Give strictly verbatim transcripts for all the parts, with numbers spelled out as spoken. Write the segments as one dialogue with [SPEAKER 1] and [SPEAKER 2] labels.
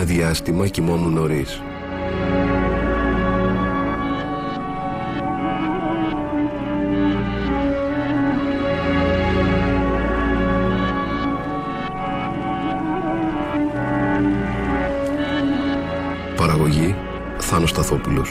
[SPEAKER 1] διάστημα κοιμόμουν νωρίς. Παραγωγή Θάνος Σταθόπουλος.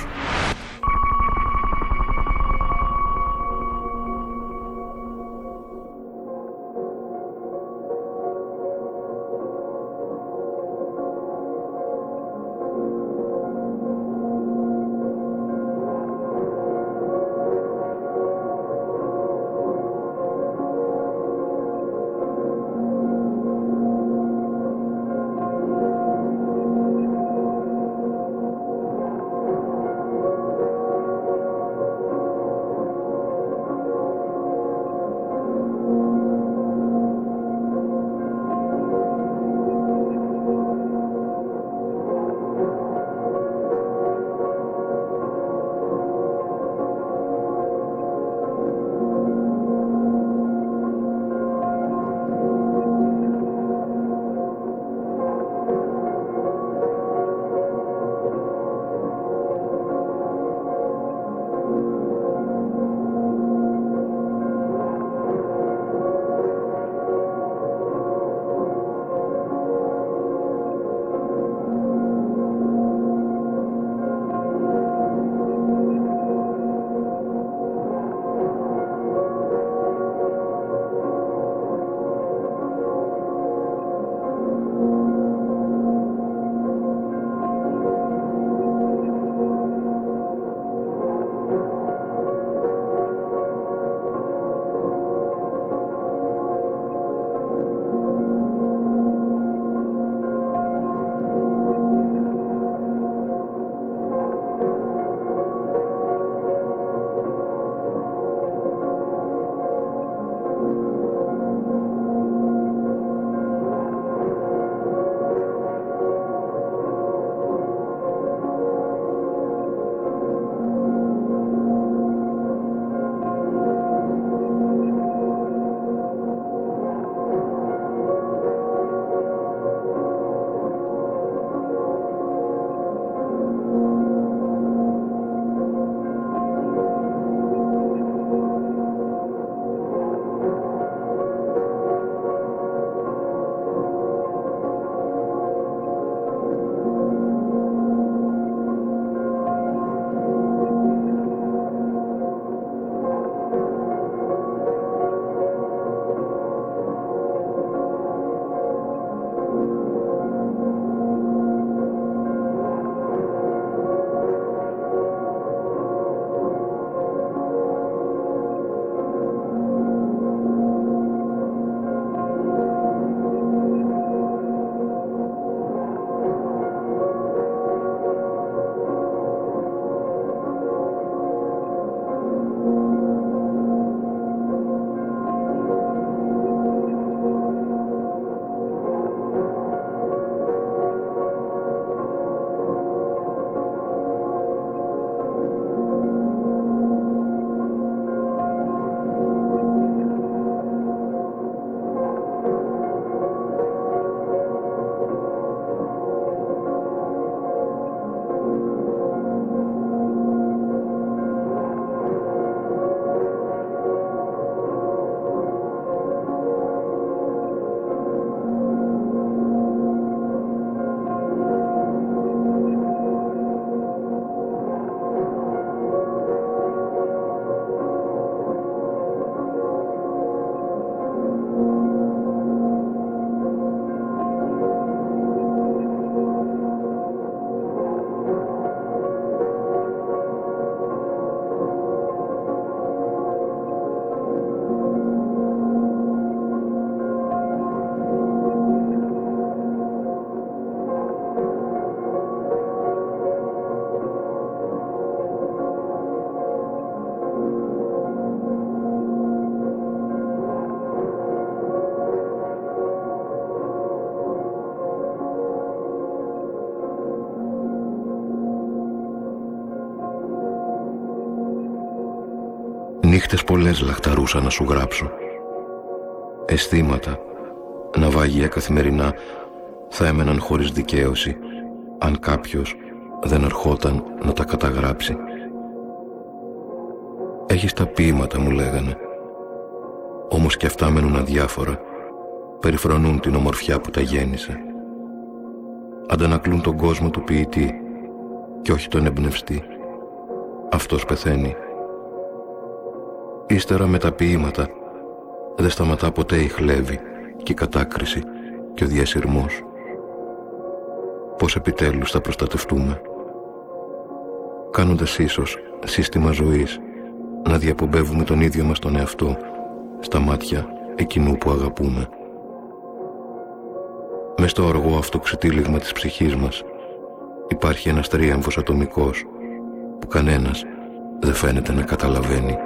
[SPEAKER 1] Νύχτες πολλές λαχταρούσα να σου γράψω. Αισθήματα, ναυάγια καθημερινά, θα έμεναν χωρίς δικαίωση αν κάποιος δεν ερχόταν να τα καταγράψει. «Έχεις τα ποίηματα», μου λέγανε. Όμως και αυτά μένουν αδιάφορα, περιφρονούν την ομορφιά που τα γέννησε. Αντανακλούν τον κόσμο του ποιητή και όχι τον εμπνευστή. Αυτός πεθαίνει. Ύστερα με τα ποίηματα δεν σταματά ποτέ η χλέβη και η κατάκριση και ο διασυρμός. Πώς επιτέλους θα προστατευτούμε, κάνοντας ίσως σύστημα ζωής να διαπομπεύουμε τον ίδιο μας τον εαυτό στα μάτια εκείνου που αγαπούμε. Μες στο οργό αυτό ξετύλιγμα της ψυχής μας υπάρχει ένας τρίαμβος ατομικός που κανένας δεν φαίνεται να καταλαβαίνει.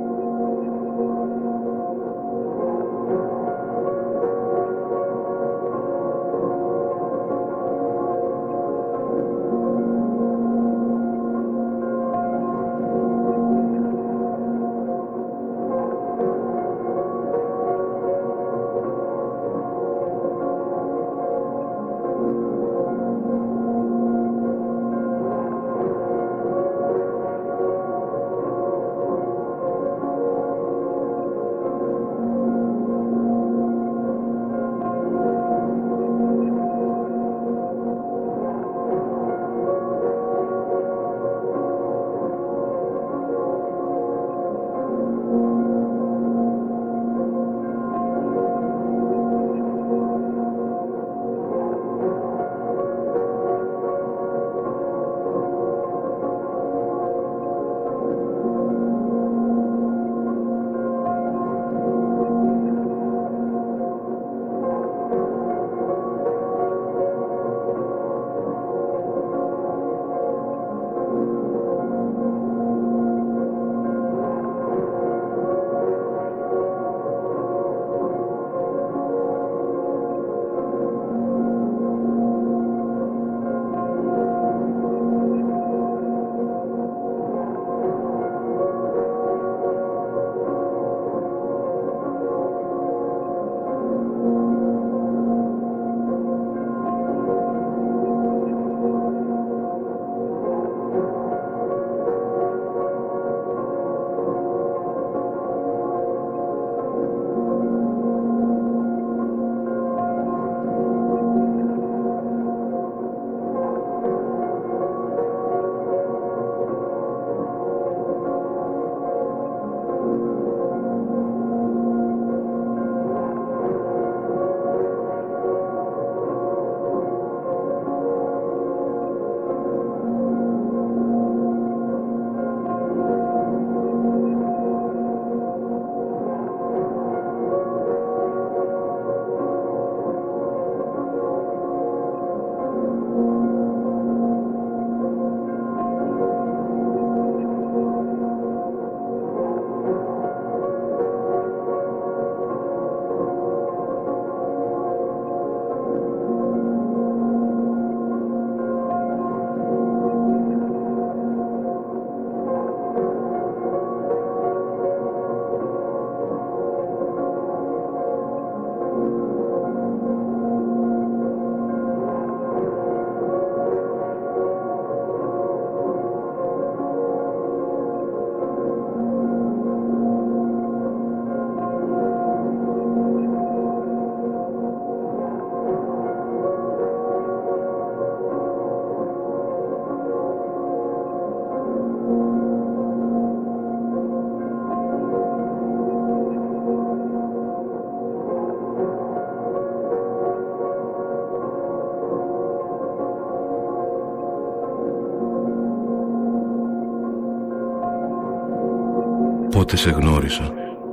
[SPEAKER 1] Πότε σε γνώρισα,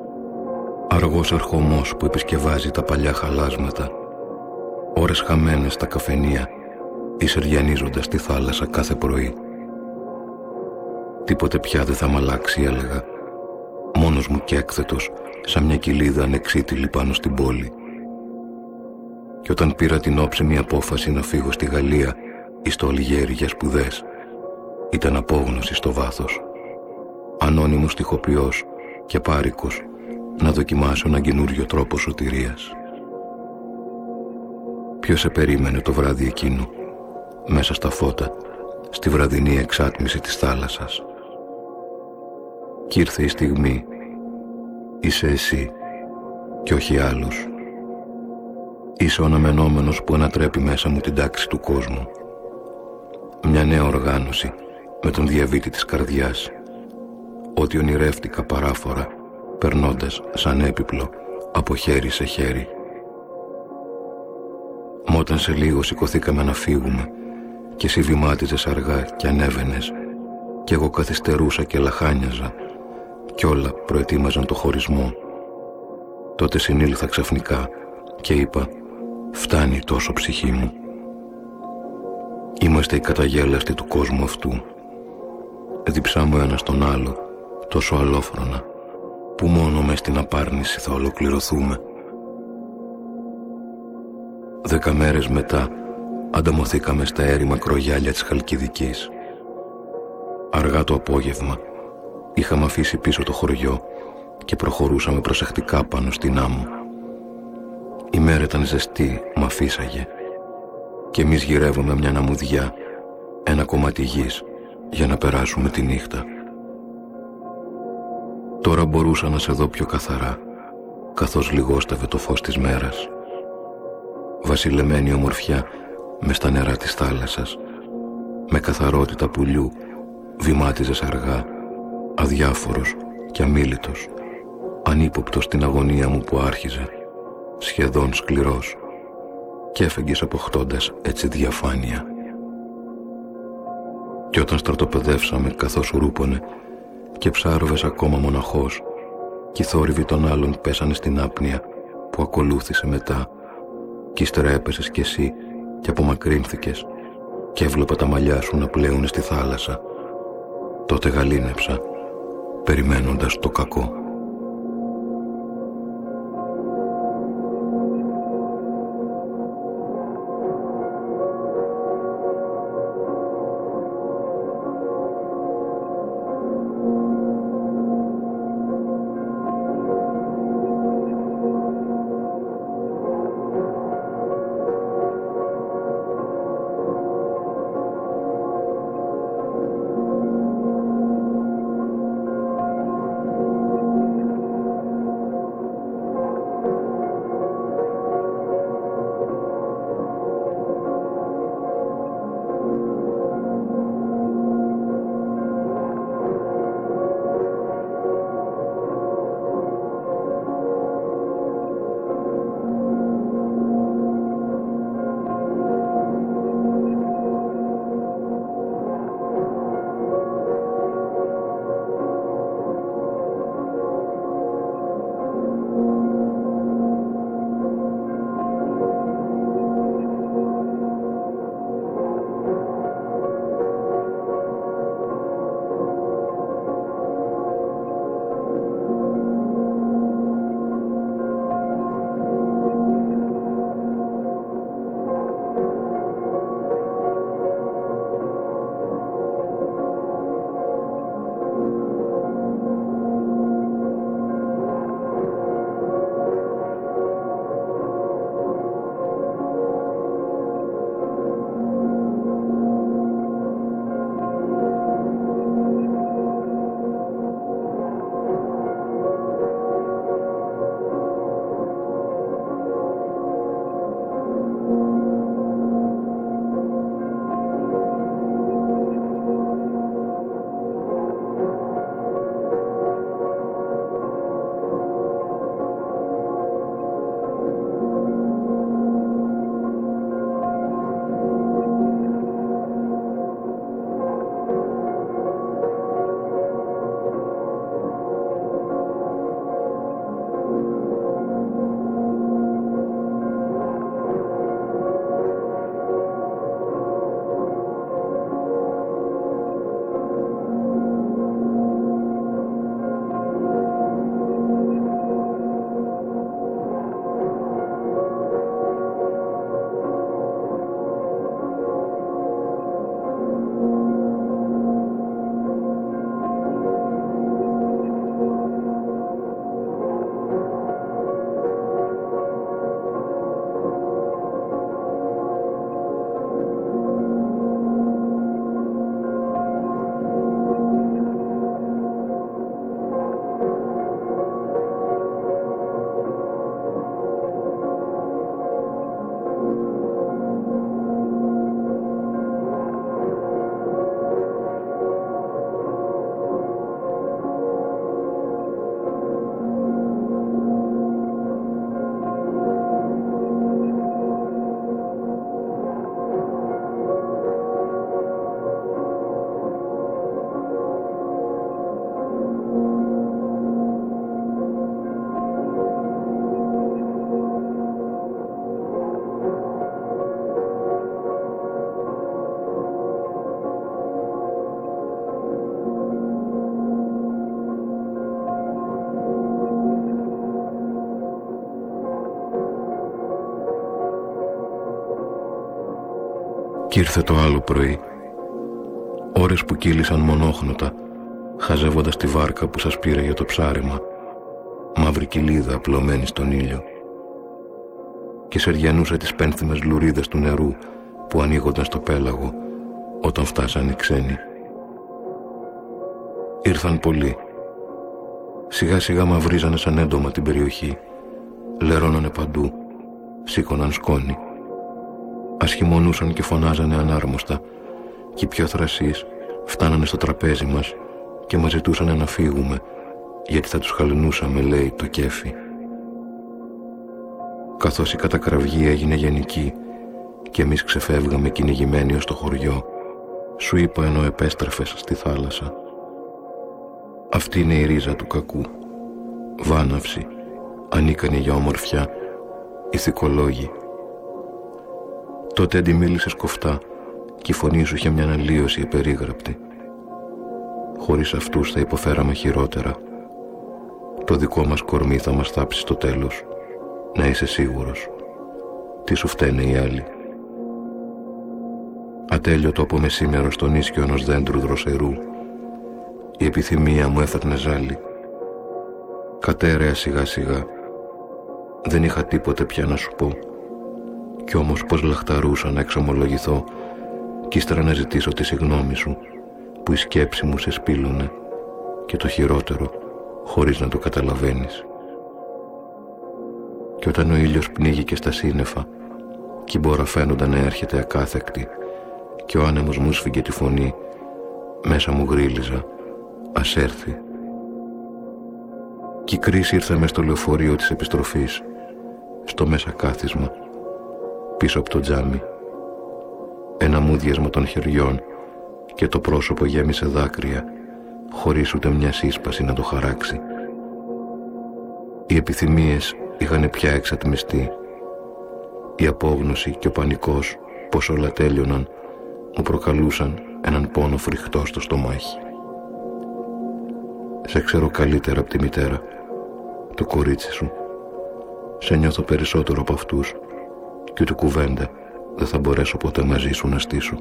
[SPEAKER 1] αργός ερχομός που επισκευάζει τα παλιά χαλάσματα, ώρες χαμένες στα καφενεία ή σεριανίζοντας τη θάλασσα κάθε πρωί. Τίποτε πια δεν θα μ' αλλάξει, έλεγα, μόνος μου και έκθετος, σαν μια κοιλίδα ανεξίτηλη πάνω στην πόλη. Και όταν πήρα την όψιμη απόφαση να φύγω στη Γαλλία ή στο Αλγέρι για σπουδές, ήταν απόγνωση στο βάθος. Ανώνυμος στιχοποιός και πάρικος να δοκιμάσω έναν καινούριο τρόπο σωτηρίας. Ποιος σε περίμενε το βράδυ εκείνο, μέσα στα φώτα, στη βραδινή εξάτμιση της θάλασσας. Κι ήρθε η στιγμή. Είσαι εσύ κι όχι άλλος. Είσαι ο αναμενόμενος που ανατρέπει μέσα μου την τάξη του κόσμου. Μια νέα οργάνωση με τον διαβήτη της καρδιάς. Ό,τι ονειρεύτηκα παράφορα, περνώντας σαν έπιπλο από χέρι σε χέρι. Μα όταν σε λίγο σηκωθήκαμε να φύγουμε και εσύ βημάτιζες αργά και ανέβαινες κι εγώ καθυστερούσα και λαχάνιαζα κι όλα προετοίμαζαν το χωρισμό, τότε συνήλθα ξαφνικά και είπα «Φτάνει τόσο ψυχή μου». Είμαστε οι καταγέλαστοι του κόσμου αυτού. Διψάμε ο ένας τον άλλο τόσο αλόφρονα που μόνο μες στην απάρνηση θα ολοκληρωθούμε. Δέκα μέρες μετά ανταμωθήκαμε στα έρημα κρογιάλια της Χαλκιδικής. Αργά το απόγευμα είχαμε αφήσει πίσω το χωριό και προχωρούσαμε προσεκτικά πάνω στην άμμο. Η μέρα ήταν ζεστή, μ' αφήσαγε και εμείς γυρεύαμε μια ναμουδιά, ένα κομμάτι γης για να περάσουμε τη νύχτα. Τώρα μπορούσα να σε δω πιο καθαρά, καθώς λιγόστευε το φως της μέρας. Βασιλεμένη ομορφιά μες στα νερά της θάλασσας, με καθαρότητα πουλιού βημάτιζες αργά, αδιάφορος και αμίλητος, ανύποπτος στην αγωνία μου που άρχιζε, σχεδόν σκληρός, κι έφεγγες αποκτώντας έτσι διαφάνεια. Κι όταν στρατοπεδεύσαμε καθώς ρούπωνε και ψάροβες ακόμα μοναχός κι οι θόρυβοι των άλλων πέσανε στην άπνοια που ακολούθησε μετά κι ύστερα έπεσες κι εσύ και απομακρύνθηκες και έβλεπα τα μαλλιά σου να πλέουνε στη θάλασσα, τότε γαλήνεψα περιμένοντας το κακό. Κι ήρθε το άλλο πρωί, ώρες που κύλησαν μονόχνοτα, χαζεύοντας τη βάρκα που σας πήρε για το ψάρεμα, μαύρη κοιλίδα απλωμένη στον ήλιο, και σεριανούσε τις πένθυμες λουρίδες του νερού που ανοίγονταν στο πέλαγο όταν φτάσαν οι ξένοι. Ήρθαν πολλοί. Σιγά σιγά μαυρίζανε σαν έντομα την περιοχή, λερώνανε παντού, σήκωναν σκόνη, ασχημονούσαν και φωνάζανε ανάρμοστα, και οι πιο θρασείς φτάνανε στο τραπέζι μας και μας ζητούσαν να φύγουμε, γιατί θα τους χαλινούσαμε, λέει, το κέφι. Καθώς η κατακραυγή έγινε γενική και εμείς ξεφεύγαμε κυνηγημένοι ως το χωριό, σου είπα ενώ επέστρεφες στη θάλασσα: αυτή είναι η ρίζα του κακού. Βάναυση, ανίκανη για ομορφιά, ηθικολόγοι. Τότε αντιμίλησες κοφτά και η φωνή σου είχε μια αλλίωση επερίγραπτη. Χωρίς αυτούς θα υποφέραμε χειρότερα. Το δικό μας κορμί θα μας θάψει στο τέλος. Να είσαι σίγουρος. Τι σου φταίνε οι άλλοι. Ατέλειωτο από μεσήμερο στον ίσκιο ενός δέντρου δροσερού, η επιθυμία μου έφερνε ζάλι. Κατέρεα σιγά σιγά. Δεν είχα τίποτε πια να σου πω. Κι όμως πως λαχταρούσα να εξομολογηθώ κι ύστερα να ζητήσω τη συγγνώμη σου, που η σκέψη μου σε σπήλωνε, και το χειρότερο, χωρίς να το καταλαβαίνεις. Κι όταν ο ήλιος πνίγηκε στα σύννεφα κι η μπόρα φαίνονταν να έρχεται ακάθεκτη και ο άνεμος μου σφίγγε τη φωνή, μέσα μου γρίλιζα: ας έρθει. Κι η κρίση ήρθε μες στο λεωφορείο της επιστροφής, στο μέσα κάθισμα, πίσω από το τζάμι. Ένα μούδιασμα των χεριών και το πρόσωπο γέμισε δάκρυα, χωρίς ούτε μια σύσπαση να το χαράξει. Οι επιθυμίες είχαν πια εξατμιστεί. Η απόγνωση και ο πανικός, πως όλα τέλειωναν, μου προκαλούσαν έναν πόνο φρικτό στο στομάχι. Σε ξέρω καλύτερα από τη μητέρα, το κορίτσι σου. Σε νιώθω περισσότερο από αυτούς κι ούτε κουβέντα δεν θα μπορέσω ποτέ μαζί σου να στήσω.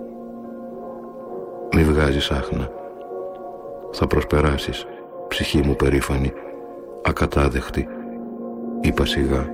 [SPEAKER 1] Μη βγάζεις άχνα. Θα προσπεράσεις, ψυχή μου περήφανη, ακατάδεχτη, είπα σιγά.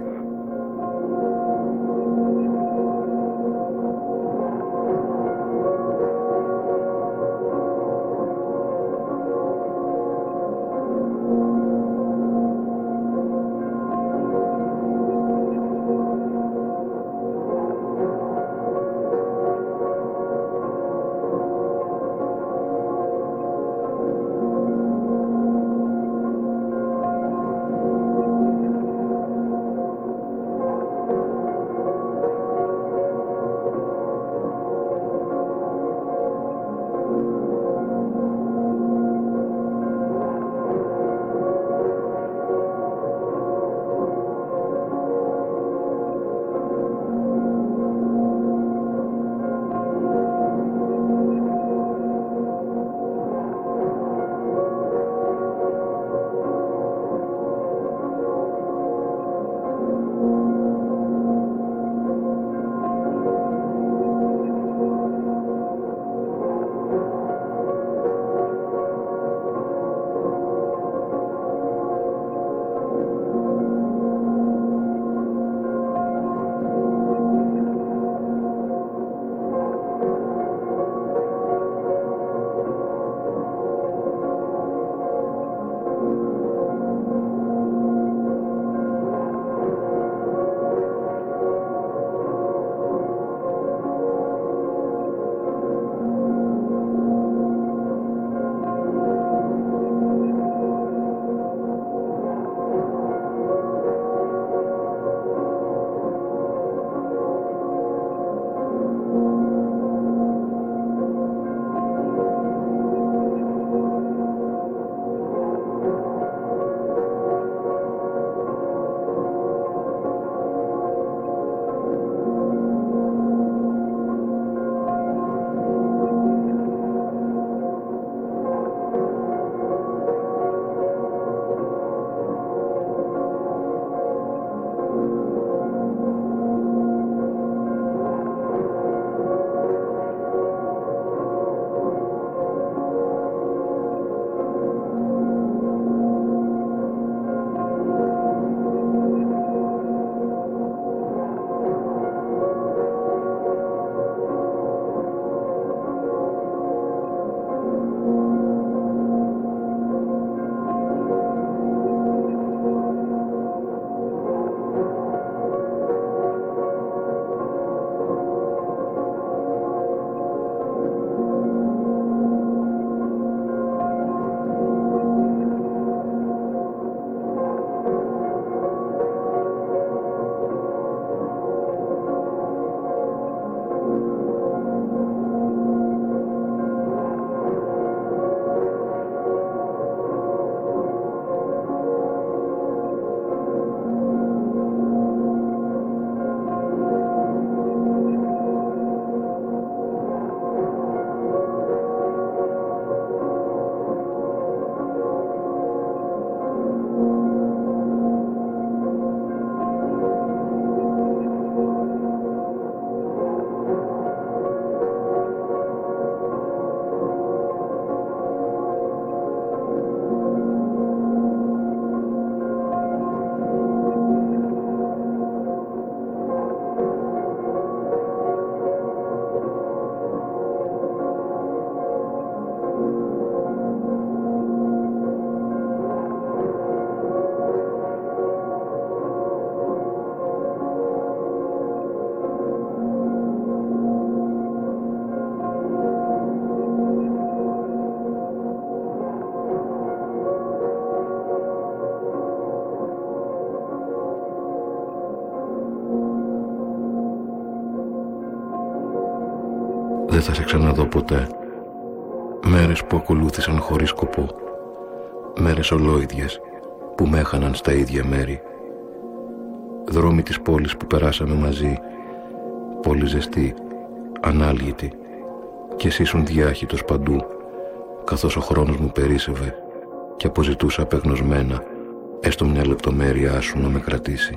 [SPEAKER 1] Δεν θα σε ξαναδώ ποτέ. Μέρες που ακολούθησαν χωρίς σκοπό. Μέρες ολόιδιες που με έχαναν στα ίδια μέρη. Δρόμοι της πόλης που περάσαμε μαζί. Πόλη ζεστή, ανάλγητη, κι εσύ ήσουν διάχυτος παντού, καθώς ο χρόνος μου περίσσευε και αποζητούσα απεγνωσμένα έστω μια λεπτομέρειά σου να με κρατήσει.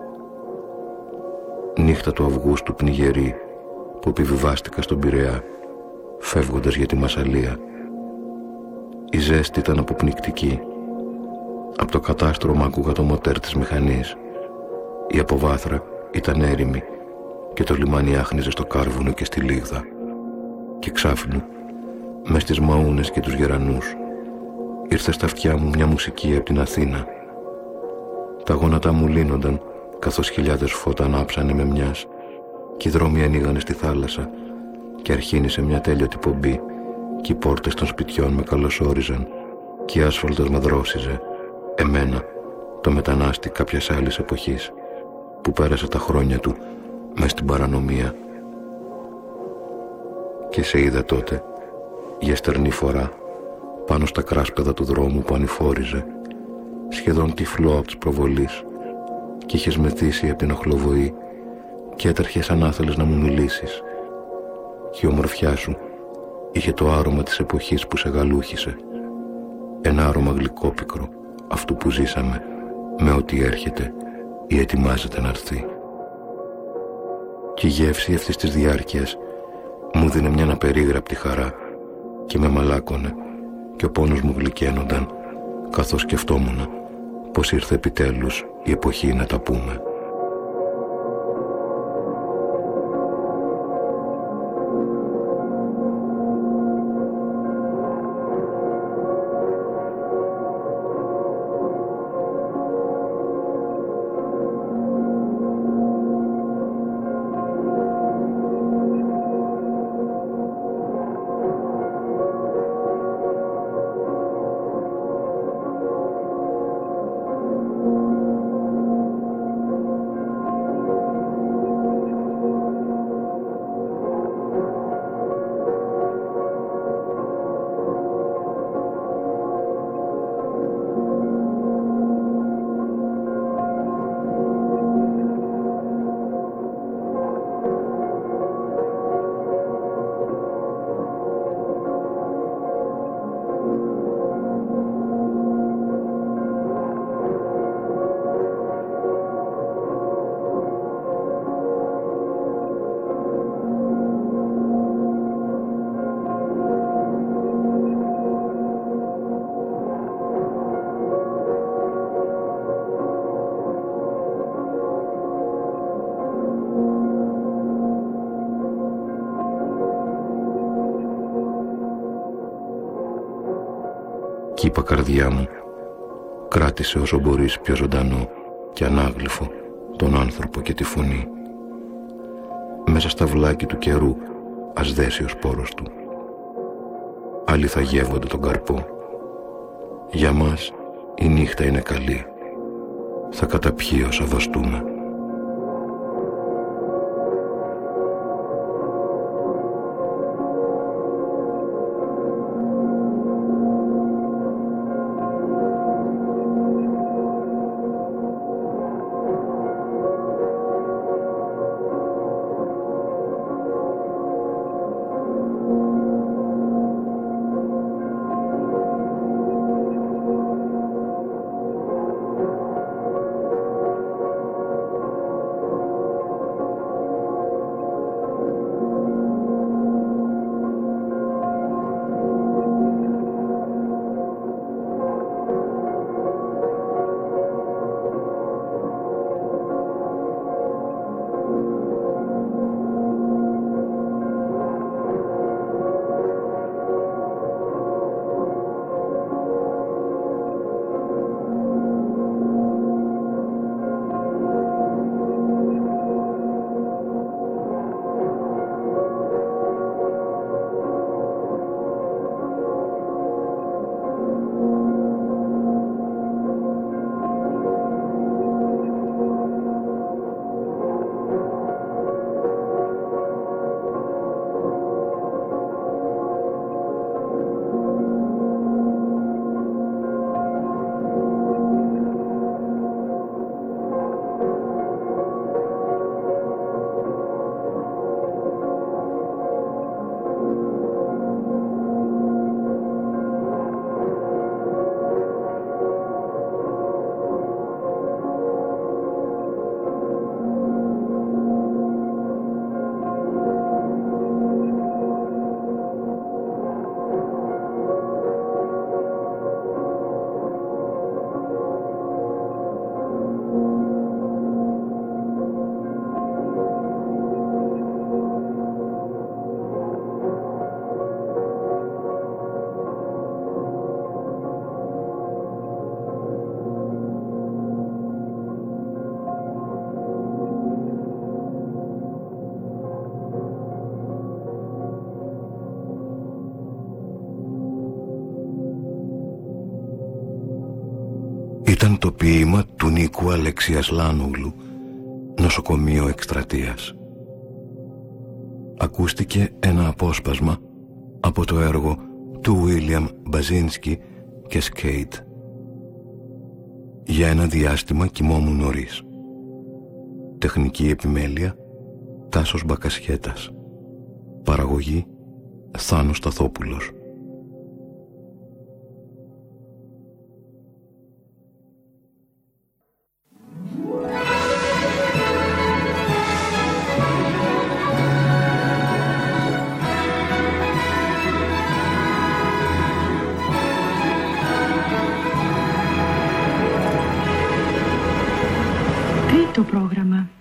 [SPEAKER 1] Νύχτα του Αυγούστου πνιγερή που επιβιβάστηκα στον Πειραιά, φεύγοντας για τη Μασσαλία. Η ζέστη ήταν αποπνικτική. Από το κατάστρωμα άκουγα το μοτέρ της μηχανής. Η αποβάθρα ήταν έρημη και το λιμάνι άχνιζε στο κάρβουνο και στη λίγδα. Και ξάφνου, μες στις μαούνες και τους γερανούς, ήρθε στα αυτιά μου μια μουσική από την Αθήνα. Τα γόνατα μου λύνονταν, καθώς χιλιάδες φώτα ανάψανε με μιας, και οι δρόμοι ανοίγανε στη θάλασσα και αρχίνησε μια τέλειωτη πομπή, και οι πόρτες των σπιτιών με καλωσόριζαν και η άσφαλτος με δρόσιζε, εμένα, το μετανάστη κάποιας άλλης εποχής, που πέρασε τα χρόνια του μες στην παρανομία. Και σε είδα τότε, για στερνή φορά, πάνω στα κράσπεδα του δρόμου που ανηφόριζε, σχεδόν τυφλό από της προβολής, και είχες μεθύσει από την οχλοβοή και έτρεχες σαν άθελες να μου μιλήσεις. Και η ομορφιά σου είχε το άρωμα της εποχής που σε γαλούχησε, ένα άρωμα γλυκόπικρο αυτού που ζήσαμε, με ό,τι έρχεται ή ετοιμάζεται να έρθει. Και η γεύση αυτής της διάρκειας μου δίνε μια απερίγραπτη χαρά και με μαλάκωνε, και ο πόνος μου γλυκαίνονταν καθώς σκεφτόμουνα πως ήρθε επιτέλους η εποχή να τα πούμε. Κι είπα, καρδιά μου, κράτησε όσο μπορείς πιο ζωντανό και ανάγλυφο τον άνθρωπο και τη φωνή. Μέσα στα βλάκη του καιρού ας δέσει ο σπόρος του. Άλλοι θα γεύονται τον καρπό. Για μας η νύχτα είναι καλή. Θα καταπιεί όσα βαστούμε. ήταν το ποίημα του Νίκου Αλεξιασλάνογλου, «Νοσοκομείο Εκστρατείας». Ακούστηκε ένα απόσπασμα από το έργο του Βίλιαμ Μπαζίνσκι και Σκέιτ. Για ένα διάστημα κοιμόμουν νωρίς. Τεχνική επιμέλεια Τάσος Μπακασιέτας. Παραγωγή Θάνος Σταθόπουλος.
[SPEAKER 2] Το πρόγραμμα.